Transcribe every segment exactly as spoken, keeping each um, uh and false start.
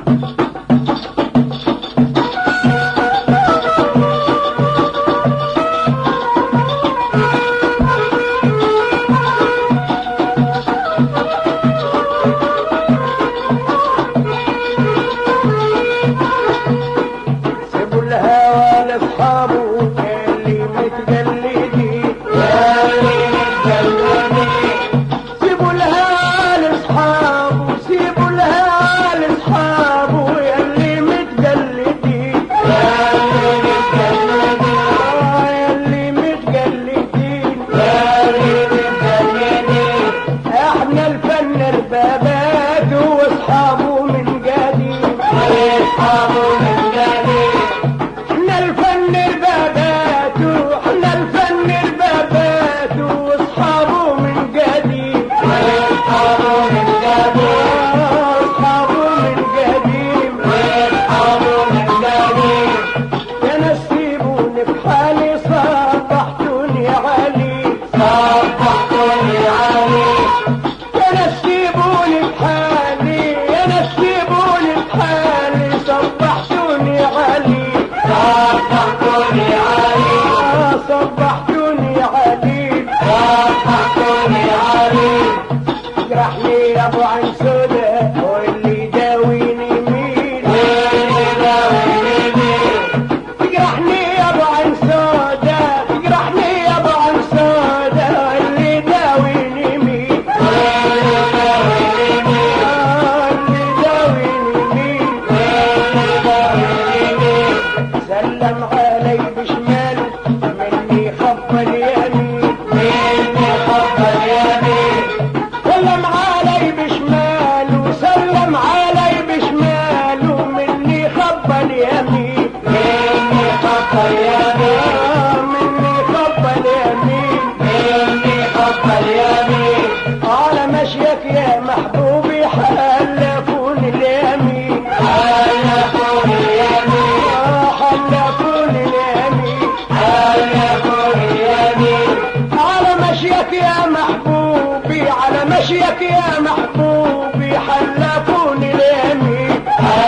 مشيك يا محبوبي حلفوني اليمين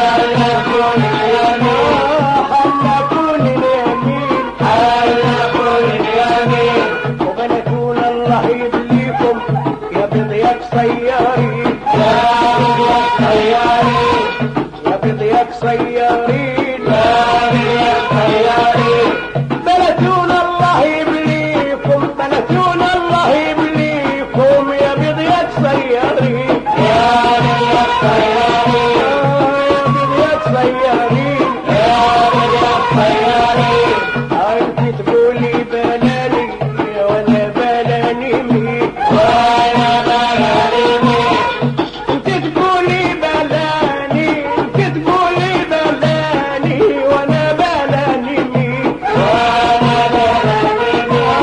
حلفوني اليمين حلفوني اليمين حلفوني اليمين وغنتون الله يبليكم يا بضيق صيارين يا بضيق صيارين يا بضيق صيارين يا بضيق صيارين بلتون الله يبليكم بلتون الله يبليكم يا بضيق صيارين يا بضيق صيارين يا بضيق صيارين يا بضيق صيارين انت تقولي بلاني ولا بلاني مين ولا بلاني مين انت تقولي بلاني انت تقولي بلاني وانا بلاني مين وانا بلاني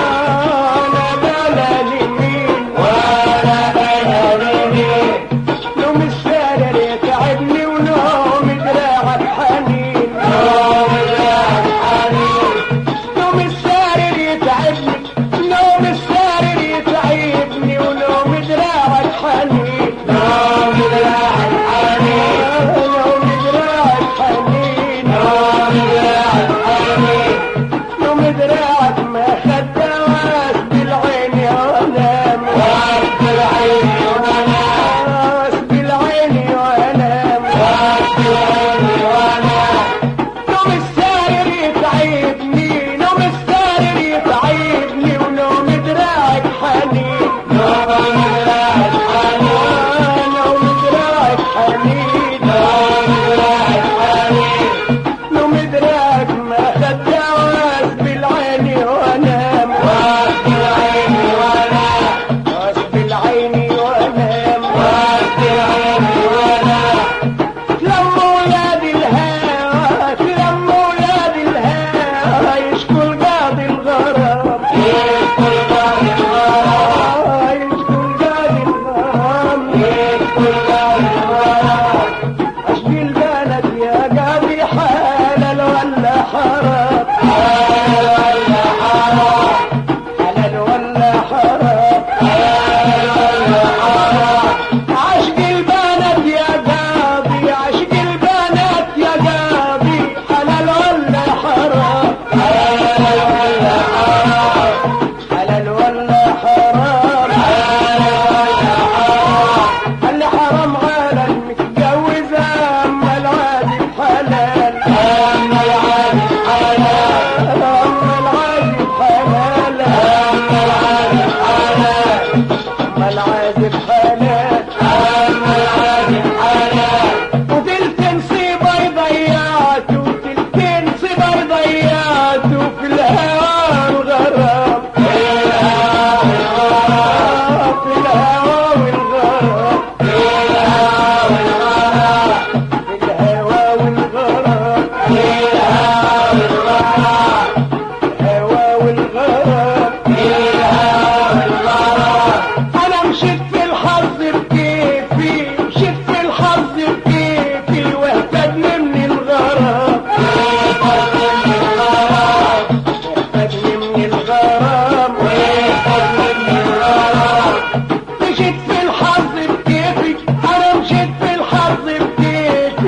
مين وانا بلاني مين نوم السرر يتعبني ونوم دراعك حنين نوم دراعك حنين نوم السرر يتعبني نوم السرر يتعبني ونوم دراعك حنين نوم دراعك حنين نوم دراعك حنين نوم دراعك حنين نوم دراعك ما خد واس بالعين وانام واس بالعين وانام واس بالعين وانام واس بالعين وانام نوم السرر يتعبني نوم السرر يتعبني ونوم دراعك حنين نوم دراعك حنين نوم دراعك حنين نوم دراعك حنين نوم دراعك ما خد واس بالعين وانام واس بالعين وانام واس بالعين وانام واس بالعين وانام لموا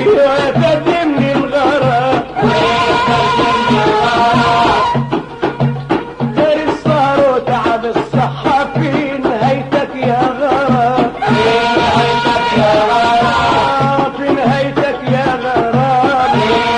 وتدمني الغرام غير السهر وتعب الصحة في نهايتك يا غرام في نهايتك يا غرام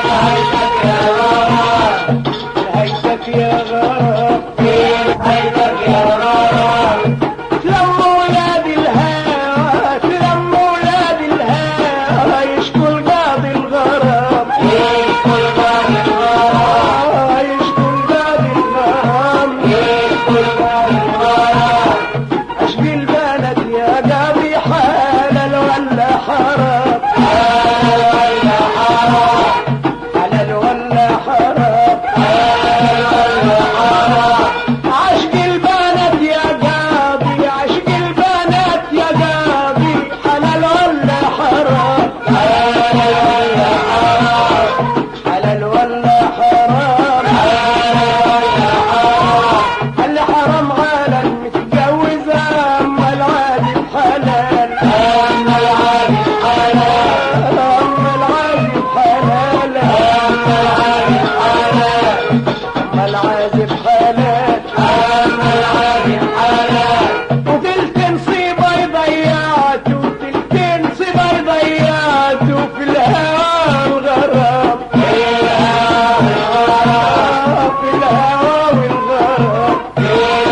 نهايتك يا غرام نهايتك يا غرام تلموا ولاد الهوى تلموا ولاد الهوى يشكوا القاضي الغرام يشكوا القاضي الغرام يشكوا القاضي الغرام يشكوا القاضي الغرام اشبي البنات يا قاضي حلال ولا حرام حلال ولا حرام حلال ولا حرام حلال ولا حرام عشق البنات يا قاضي عشق البنات يا قاضي حلال ولا حرام حلال ولا حرام حلال ولا حرام حلال ولا حرام اللي حرام على المتجوز اما العادي حلال اما العادي حلال اما العادي حلال اما العادي حلال اما العازب حلال اما العازب حلال وتلتين صيبة ضيعته وتلتين صيبة ضيعته في الهوى والغرام في الهوى والغرام في الهوى والغرام في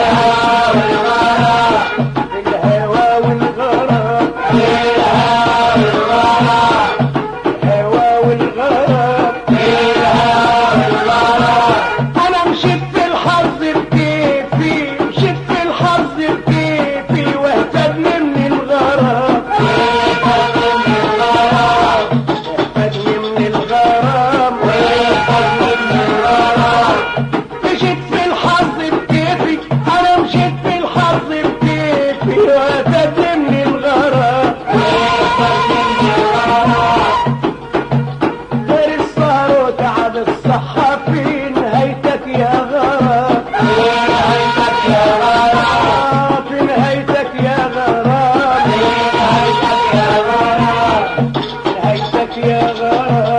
الهوى والغرام في الهوى والغرام في الهوى والغرام في الهوى والغرام انا مشيت في الحظ بكيفي مشيت في الحظ بكيفي واهتدني من الغرام واهتدني من الغرام واهتدني من الغرام واهتدني من الغرام مشيت في الحظ بكيفي انا مشيت في الحظ بكيفي واهتدني من الغرام واهتدني من الغرام غير السهر وتعب الصحة في نهايتك يا غرام في نهايتك يا غرام في نهايتك يا غرام في نهايتك يا غرام نهايتك يا غرام